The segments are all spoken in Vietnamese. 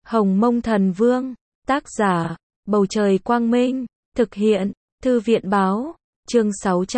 Hồng Mông Thần Vương, tác giả, Bầu Trời Quang Minh, thực hiện, Thư viện Báo, chương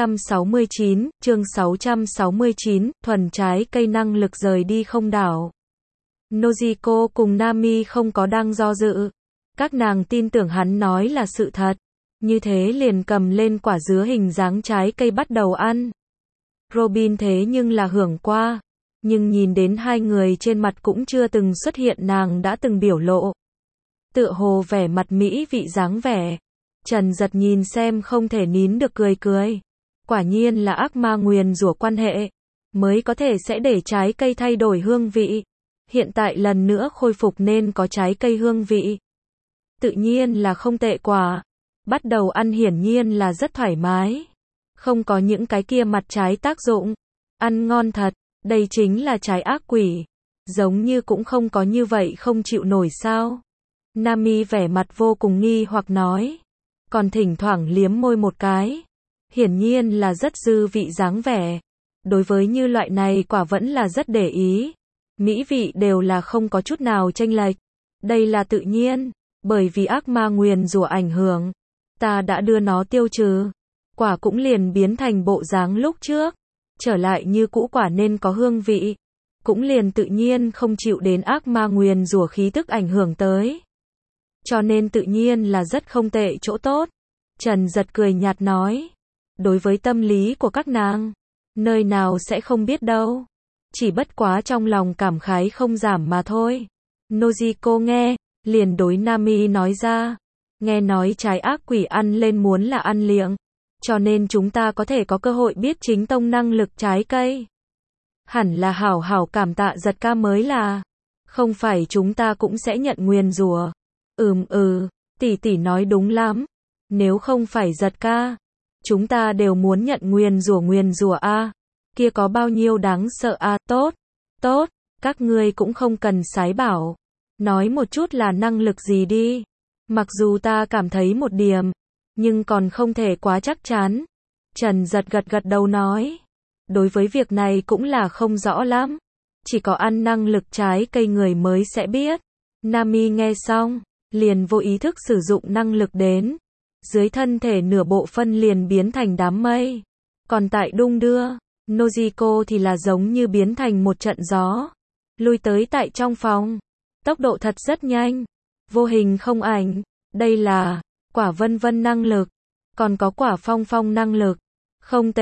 669, thuần trái cây năng lực rời đi không đảo. Nojiko cùng Nami không có đang do dự. Các nàng tin tưởng hắn nói là sự thật. Như thế liền cầm lên quả dứa hình dáng trái cây bắt đầu ăn. Robin thế nhưng là hưởng qua. Nhưng nhìn đến hai người trên mặt cũng chưa từng xuất hiện nàng đã từng biểu lộ. Tựa hồ vẻ mặt mỹ vị dáng vẻ. Trần Giật nhìn xem không thể nín được cười cười. Quả nhiên là ác ma nguyền rủa quan hệ. Mới có thể sẽ để trái cây thay đổi hương vị. Hiện tại lần nữa khôi phục nên có trái cây hương vị. Tự nhiên là không tệ quả. Bắt đầu ăn hiển nhiên là rất thoải mái. Không có những cái kia mặt trái tác dụng. Ăn ngon thật, đây chính là trái ác quỷ. Giống như cũng không có như vậy không chịu nổi sao. Nami vẻ mặt vô cùng nghi hoặc nói. Còn thỉnh thoảng liếm môi một cái. Hiển nhiên là rất dư vị dáng vẻ. Đối với như loại này quả vẫn là rất để ý. Mỹ vị đều là không có chút nào chênh lệch. Đây là tự nhiên. Bởi vì ác ma nguyền rủa ảnh hưởng. Ta đã đưa nó tiêu trừ. Quả cũng liền biến thành bộ dáng lúc trước. Trở lại như cũ quả nên có hương vị. Cũng liền tự nhiên không chịu đến ác ma nguyền rủa khí tức ảnh hưởng tới. Cho nên tự nhiên là rất không tệ chỗ tốt. Trần Giật cười nhạt nói. Đối với tâm lý của các nàng, nơi nào sẽ không biết đâu. Chỉ bất quá trong lòng cảm khái không giảm mà thôi. Nojiko nghe, liền đối Nami nói ra. Nghe nói trái ác quỷ ăn lên muốn là ăn liệng. Cho nên chúng ta có thể có cơ hội biết chính tông năng lực trái cây. Hẳn là hảo hảo cảm tạ Giật ca mới là. Không phải chúng ta cũng sẽ nhận nguyền rủa. Tỷ tỷ nói đúng lắm. Nếu không phải Giật ca, chúng ta đều muốn nhận nguyền rủa a. Kia có bao nhiêu đáng sợ a. Tốt, các ngươi cũng không cần sái bảo. Nói một chút là năng lực gì đi. Mặc dù ta cảm thấy một điểm, nhưng còn không thể quá chắc chắn. Trần Giật gật đầu nói. Đối với việc này cũng là không rõ lắm. Chỉ có ăn năng lực trái cây người mới sẽ biết. Nami nghe xong, liền vô ý thức sử dụng năng lực đến. Dưới thân thể nửa bộ phân liền biến thành đám mây. Còn tại đung đưa, Nojiko thì là giống như biến thành một trận gió. Lui tới tại trong phòng. Tốc độ thật rất nhanh. Vô hình không ảnh. Đây là quả vân vân năng lực. Còn có quả phong phong năng lực. Không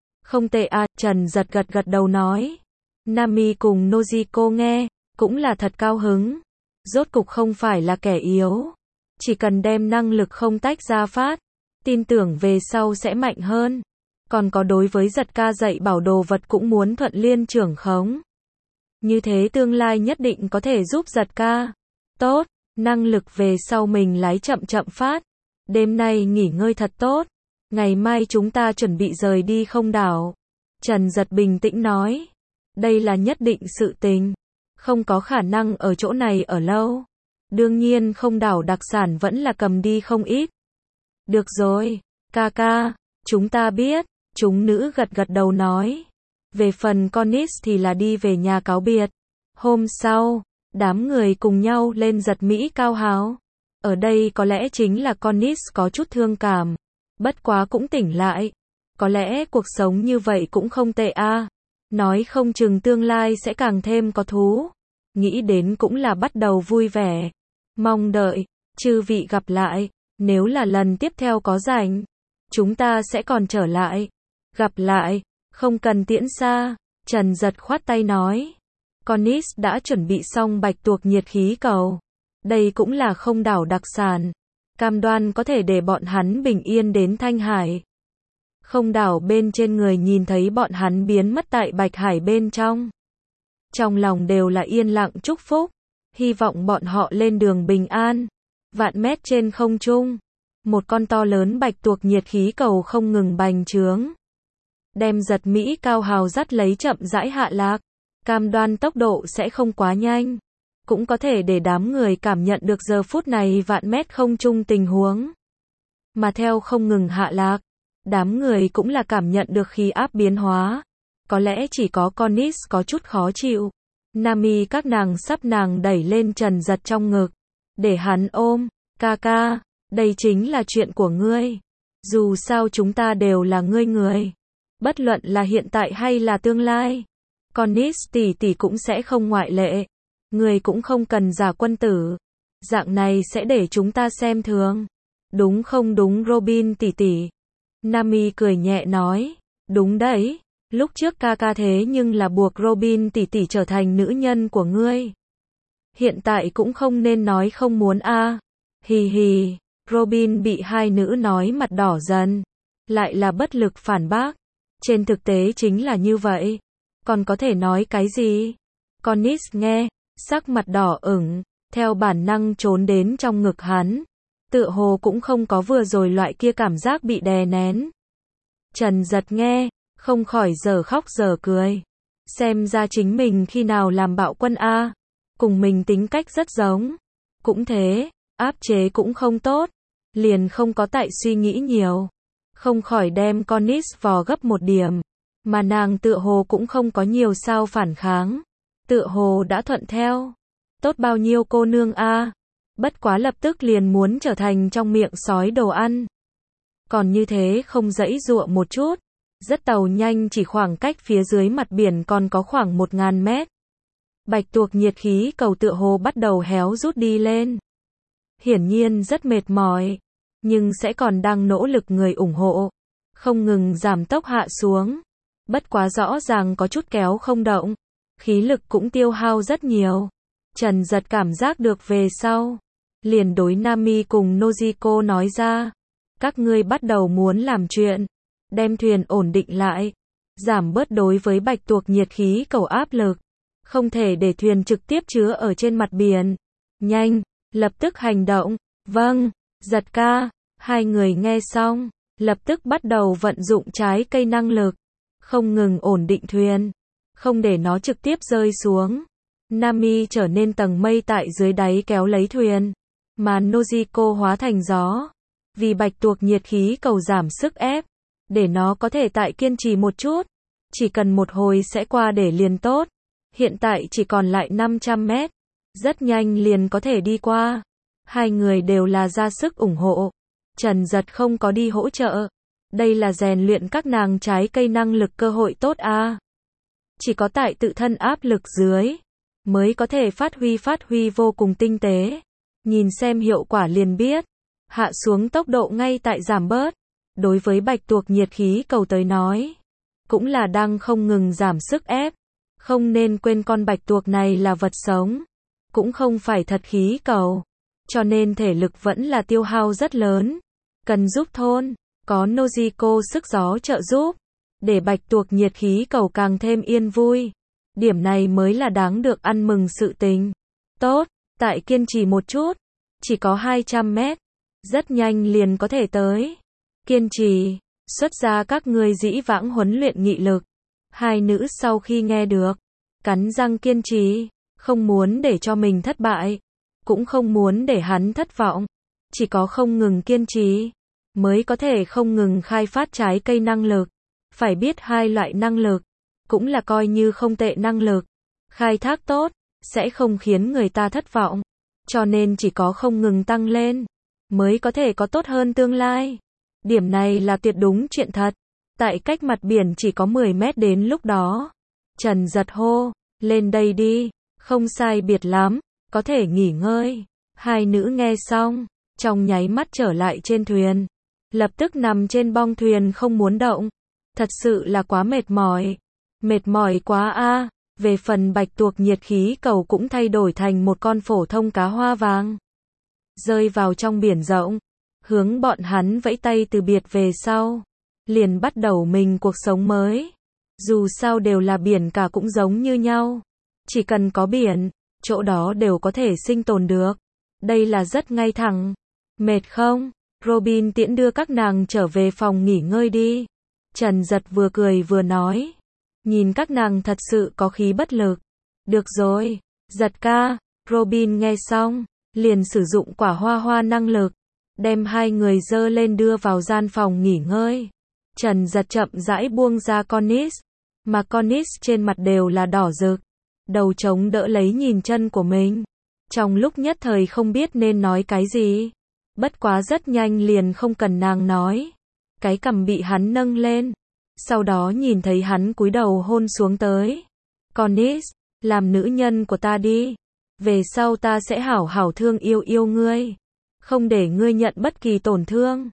tệ à. Trần Giật gật đầu nói. Nami cùng Nojiko nghe, cũng là thật cao hứng. Rốt cục không phải là kẻ yếu. Chỉ cần đem năng lực không tách ra phát. Tin tưởng về sau sẽ mạnh hơn. Còn có đối với Giật ca dạy bảo đồ vật cũng muốn thuận liên trưởng khống. Như thế tương lai nhất định có thể giúp Giật ca. Tốt, năng lực về sau mình lái chậm phát. Đêm nay nghỉ ngơi thật tốt. Ngày mai chúng ta chuẩn bị rời đi không đảo. Trần Giật bình tĩnh nói. Đây là nhất định sự tình. Không có khả năng ở chỗ này ở lâu. Đương nhiên không đảo đặc sản vẫn là cầm đi không ít. Được rồi, ca, chúng ta biết. Chúng nữ gật đầu nói. Về phần Connis thì là đi về nhà cáo biệt. Hôm sau, đám người cùng nhau lên giật Mỹ cao háo. Ở đây có lẽ chính là Connis có chút thương cảm. Bất quá cũng tỉnh lại. Có lẽ cuộc sống như vậy cũng không tệ a. Nói không chừng tương lai sẽ càng thêm có thú. Nghĩ đến cũng là bắt đầu vui vẻ. Mong đợi, chư vị gặp lại. Nếu là lần tiếp theo có rảnh, chúng ta sẽ còn trở lại. Gặp lại, không cần tiễn xa. Trần Giật khoát tay nói. Connis đã chuẩn bị xong bạch tuộc nhiệt khí cầu. Đây cũng là không đảo đặc sản. Cam đoan có thể để bọn hắn bình yên đến Thanh Hải. Không đảo bên trên người nhìn thấy bọn hắn biến mất tại Bạch Hải bên trong. Trong lòng đều là yên lặng chúc phúc. Hy vọng bọn họ lên đường bình an. Vạn mét trên không trung. Một con to lớn bạch tuộc nhiệt khí cầu không ngừng bành trướng. Đem giật Mỹ cao hào dắt lấy chậm rãi hạ lạc. Cam đoan tốc độ sẽ không quá nhanh. Cũng có thể để đám người cảm nhận được giờ phút này vạn mét không trung tình huống. Mà theo không ngừng hạ lạc, đám người cũng là cảm nhận được khí áp biến hóa. Có lẽ chỉ có Connis có chút khó chịu. Nami các nàng sắp nàng đẩy lên Trần Giật trong ngực. Để hắn ôm. Ca ca, đây chính là chuyện của ngươi. Dù sao chúng ta đều là ngươi người. Bất luận là hiện tại hay là tương lai. Connie tỷ tỷ cũng sẽ không ngoại lệ. Ngươi cũng không cần giả quân tử. Dạng này sẽ để chúng ta xem thường. Đúng không đúng Robin tỷ tỷ? Nami cười nhẹ nói. Đúng đấy. Lúc trước ca ca thế nhưng là buộc Robin tỷ tỷ trở thành nữ nhân của ngươi. Hiện tại cũng không nên nói không muốn a. Hì hì. Robin bị hai nữ nói mặt đỏ dần. Lại là bất lực phản bác. Trên thực tế chính là như vậy. Còn có thể nói cái gì? Connie nghe, sắc mặt đỏ ửng, theo bản năng trốn đến trong ngực hắn. Tựa hồ cũng không có vừa rồi loại kia cảm giác bị đè nén. Trần Giật nghe, không khỏi giờ khóc giờ cười. Xem ra chính mình khi nào làm bạo quân a, cùng mình tính cách rất giống. Cũng thế, áp chế cũng không tốt, liền không có tại suy nghĩ nhiều. Không khỏi đem Connie vò gấp một điểm, mà nàng tựa hồ cũng không có nhiều sao phản kháng. Tựa hồ đã thuận theo. Tốt bao nhiêu cô nương a. Bất quá lập tức liền muốn trở thành trong miệng sói đồ ăn. Còn như thế không giãy giụa một chút. Rất tàu nhanh, chỉ khoảng cách phía dưới mặt biển còn có khoảng 1000 mét. Bạch tuộc nhiệt khí cầu tựa hồ bắt đầu héo rút đi lên. Hiển nhiên rất mệt mỏi, nhưng sẽ còn đang nỗ lực người ủng hộ. Không ngừng giảm tốc hạ xuống. Bất quá rõ ràng có chút kéo không động. Khí lực cũng tiêu hao rất nhiều. Trần Giật cảm giác được về sau. Liền đối Nami cùng Nojiko nói ra. Các ngươi bắt đầu muốn làm chuyện. Đem thuyền ổn định lại. Giảm bớt đối với bạch tuộc nhiệt khí cầu áp lực. Không thể để thuyền trực tiếp chứa ở trên mặt biển. Nhanh, lập tức hành động. Vâng, Giật ca. Hai người nghe xong, lập tức bắt đầu vận dụng trái cây năng lực. Không ngừng ổn định thuyền. Không để nó trực tiếp rơi xuống. Nami trở nên tầng mây tại dưới đáy kéo lấy thuyền. Mà Nojiko hóa thành gió. Vì bạch tuộc nhiệt khí cầu giảm sức ép. Để nó có thể tại kiên trì một chút. Chỉ cần một hồi sẽ qua để liền tốt. Hiện tại chỉ còn lại 500 mét. Rất nhanh liền có thể đi qua. Hai người đều là ra sức ủng hộ. Trần Giật không có đi hỗ trợ. Đây là rèn luyện các nàng trái cây năng lực cơ hội tốt a. Chỉ có tại tự thân áp lực dưới, mới có thể phát huy vô cùng tinh tế. Nhìn xem hiệu quả liền biết. Hạ xuống tốc độ ngay tại giảm bớt. Đối với bạch tuộc nhiệt khí cầu tới nói, cũng là đang không ngừng giảm sức ép. Không nên quên con bạch tuộc này là vật sống. Cũng không phải thật khí cầu. Cho nên thể lực vẫn là tiêu hao rất lớn. Cần giúp thôn. Có Nojiko sức gió trợ giúp. Để bạch tuộc nhiệt khí cầu càng thêm yên vui. Điểm này mới là đáng được ăn mừng sự tình. Tốt, tại kiên trì một chút. Chỉ có 200 mét. Rất nhanh liền có thể tới. Kiên trì. Xuất ra các ngươi dĩ vãng huấn luyện nghị lực. Hai nữ sau khi nghe được. Cắn răng kiên trì. Không muốn để cho mình thất bại. Cũng không muốn để hắn thất vọng. Chỉ có không ngừng kiên trì. Mới có thể không ngừng khai phát trái cây năng lực. Phải biết hai loại năng lực. Cũng là coi như không tệ năng lực. Khai thác tốt. Sẽ không khiến người ta thất vọng. Cho nên chỉ có không ngừng tăng lên. Mới có thể có tốt hơn tương lai. Điểm này là tuyệt đúng chuyện thật. Tại cách mặt biển chỉ có 10 mét đến lúc đó. Trần Giật hô. Lên đây đi. Không sai biệt lắm. Có thể nghỉ ngơi. Hai nữ nghe xong. Trong nháy mắt trở lại trên thuyền. Lập tức nằm trên bong thuyền không muốn động. Thật sự là quá mệt mỏi. Mệt mỏi quá a. Về phần bạch tuộc nhiệt khí cầu cũng thay đổi thành một con phổ thông cá hoa vàng. Rơi vào trong biển rộng. Hướng bọn hắn vẫy tay từ biệt về sau. Liền bắt đầu mình cuộc sống mới. Dù sao đều là biển cả cũng giống như nhau. Chỉ cần có biển, chỗ đó đều có thể sinh tồn được. Đây là rất ngay thẳng. Mệt không? Robin tiễn đưa các nàng trở về phòng nghỉ ngơi đi. Trần Giật vừa cười vừa nói. Nhìn các nàng thật sự có khí bất lực. Được rồi, Giật ca. Robin nghe xong, liền sử dụng quả hoa hoa năng lực. Đem hai người dơ lên đưa vào gian phòng nghỉ ngơi. Trần Giật chậm rãi buông ra Connie. Mà Connie trên mặt đều là đỏ rực. Đầu chống đỡ lấy nhìn chân của mình. Trong lúc nhất thời không biết nên nói cái gì. Bất quá rất nhanh liền không cần nàng nói. Cái cằm bị hắn nâng lên. Sau đó nhìn thấy hắn cúi đầu hôn xuống tới. Cornice, làm nữ nhân của ta đi. Về sau ta sẽ hảo hảo thương yêu yêu ngươi. Không để ngươi nhận bất kỳ tổn thương.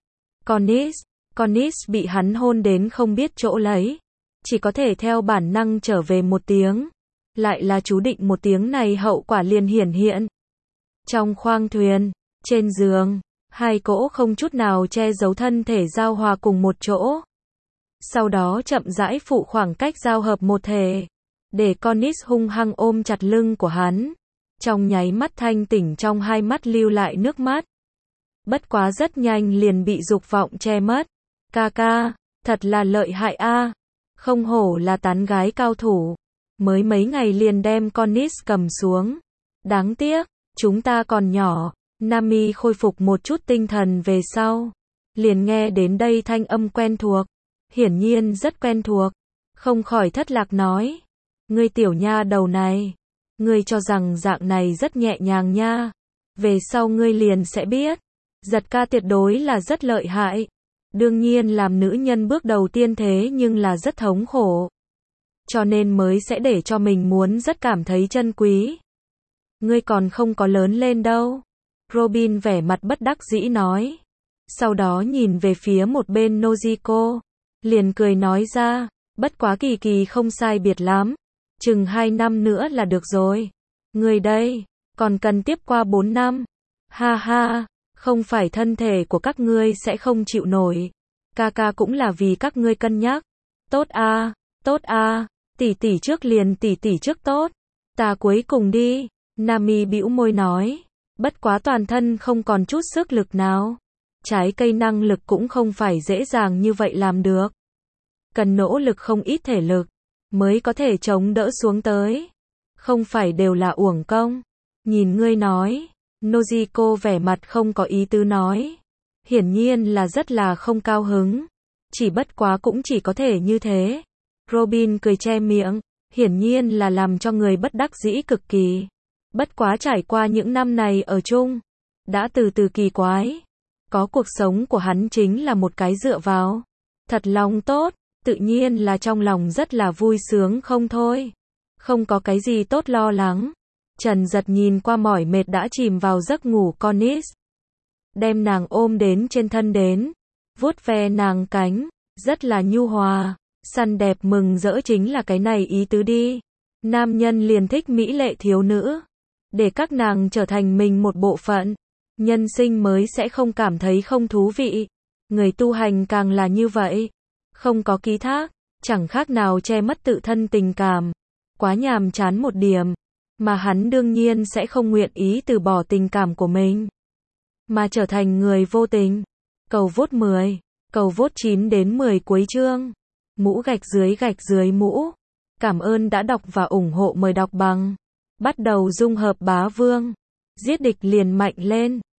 Cornice bị hắn hôn đến không biết chỗ lấy. Chỉ có thể theo bản năng trở về một tiếng. Lại là chú định một tiếng này hậu quả liền hiển hiện. Trong khoang thuyền, trên giường, hai cỗ không chút nào che giấu thân thể giao hòa cùng một chỗ. Sau đó chậm rãi phụ khoảng cách giao hợp một thể. Để Cornice hung hăng ôm chặt lưng của hắn. Trong nháy mắt thanh tỉnh trong hai mắt lưu lại nước mắt. Bất quá rất nhanh liền bị dục vọng che mất. Ca, thật là lợi hại a. Không hổ là tán gái cao thủ. Mới mấy ngày liền đem Cornice cầm xuống. Đáng tiếc, chúng ta còn nhỏ. Nami khôi phục một chút tinh thần về sau. Liền nghe đến đây thanh âm quen thuộc. Hiển nhiên rất quen thuộc. Không khỏi thất lạc nói. Ngươi tiểu nha đầu này. Ngươi cho rằng dạng này rất nhẹ nhàng nha. Về sau ngươi liền sẽ biết. Giật ca tuyệt đối là rất lợi hại. Đương nhiên làm nữ nhân bước đầu tiên thế nhưng là rất thống khổ. Cho nên mới sẽ để cho mình muốn rất cảm thấy chân quý. Ngươi còn không có lớn lên đâu. Robin vẻ mặt bất đắc dĩ nói. Sau đó nhìn về phía một bên Nojiko. Liền cười nói ra. Bất quá Kỳ không sai biệt lắm. Chừng 2 năm nữa là được rồi. Ngươi đây, còn cần tiếp qua 4 năm. Ha ha, không phải thân thể của các ngươi sẽ không chịu nổi. Ca cũng là vì các ngươi cân nhắc. Tốt a, tỷ trước liền tỷ trước tốt. Ta cuối cùng đi. Nami bĩu môi nói. Bất quá toàn thân không còn chút sức lực nào. Trái cây năng lực cũng không phải dễ dàng như vậy làm được. Cần nỗ lực không ít thể lực. Mới có thể chống đỡ xuống tới. Không phải đều là uổng công. Nhìn ngươi nói. Nojiko vẻ mặt không có ý tứ nói. Hiển nhiên là rất là không cao hứng. Chỉ bất quá cũng chỉ có thể như thế. Robin cười che miệng. Hiển nhiên là làm cho người bất đắc dĩ cực kỳ. Bất quá trải qua những năm này ở chung. Đã từ từ kỳ quái. Có cuộc sống của hắn chính là một cái dựa vào. Thật lòng tốt. Tự nhiên là trong lòng rất là vui sướng không thôi. Không có cái gì tốt lo lắng. Trần Giật nhìn qua mỏi mệt đã chìm vào giấc ngủ Cornice. Đem nàng ôm đến trên thân đến. Vuốt ve nàng cánh. Rất là nhu hòa. Săn đẹp mừng rỡ chính là cái này ý tứ đi. Nam nhân liền thích mỹ lệ thiếu nữ. Để các nàng trở thành mình một bộ phận. Nhân sinh mới sẽ không cảm thấy không thú vị. Người tu hành càng là như vậy. Không có ký thác, chẳng khác nào che mất tự thân tình cảm. Quá nhàm chán một điểm. Mà hắn đương nhiên sẽ không nguyện ý từ bỏ tình cảm của mình. Mà trở thành người vô tình. Cầu vote 10. Cầu vote 9 đến 10 cuối chương. Mũ gạch dưới mũ. Cảm ơn đã đọc và ủng hộ, mời đọc bằng. Bắt đầu dung hợp bá vương. Giết địch liền mạnh lên.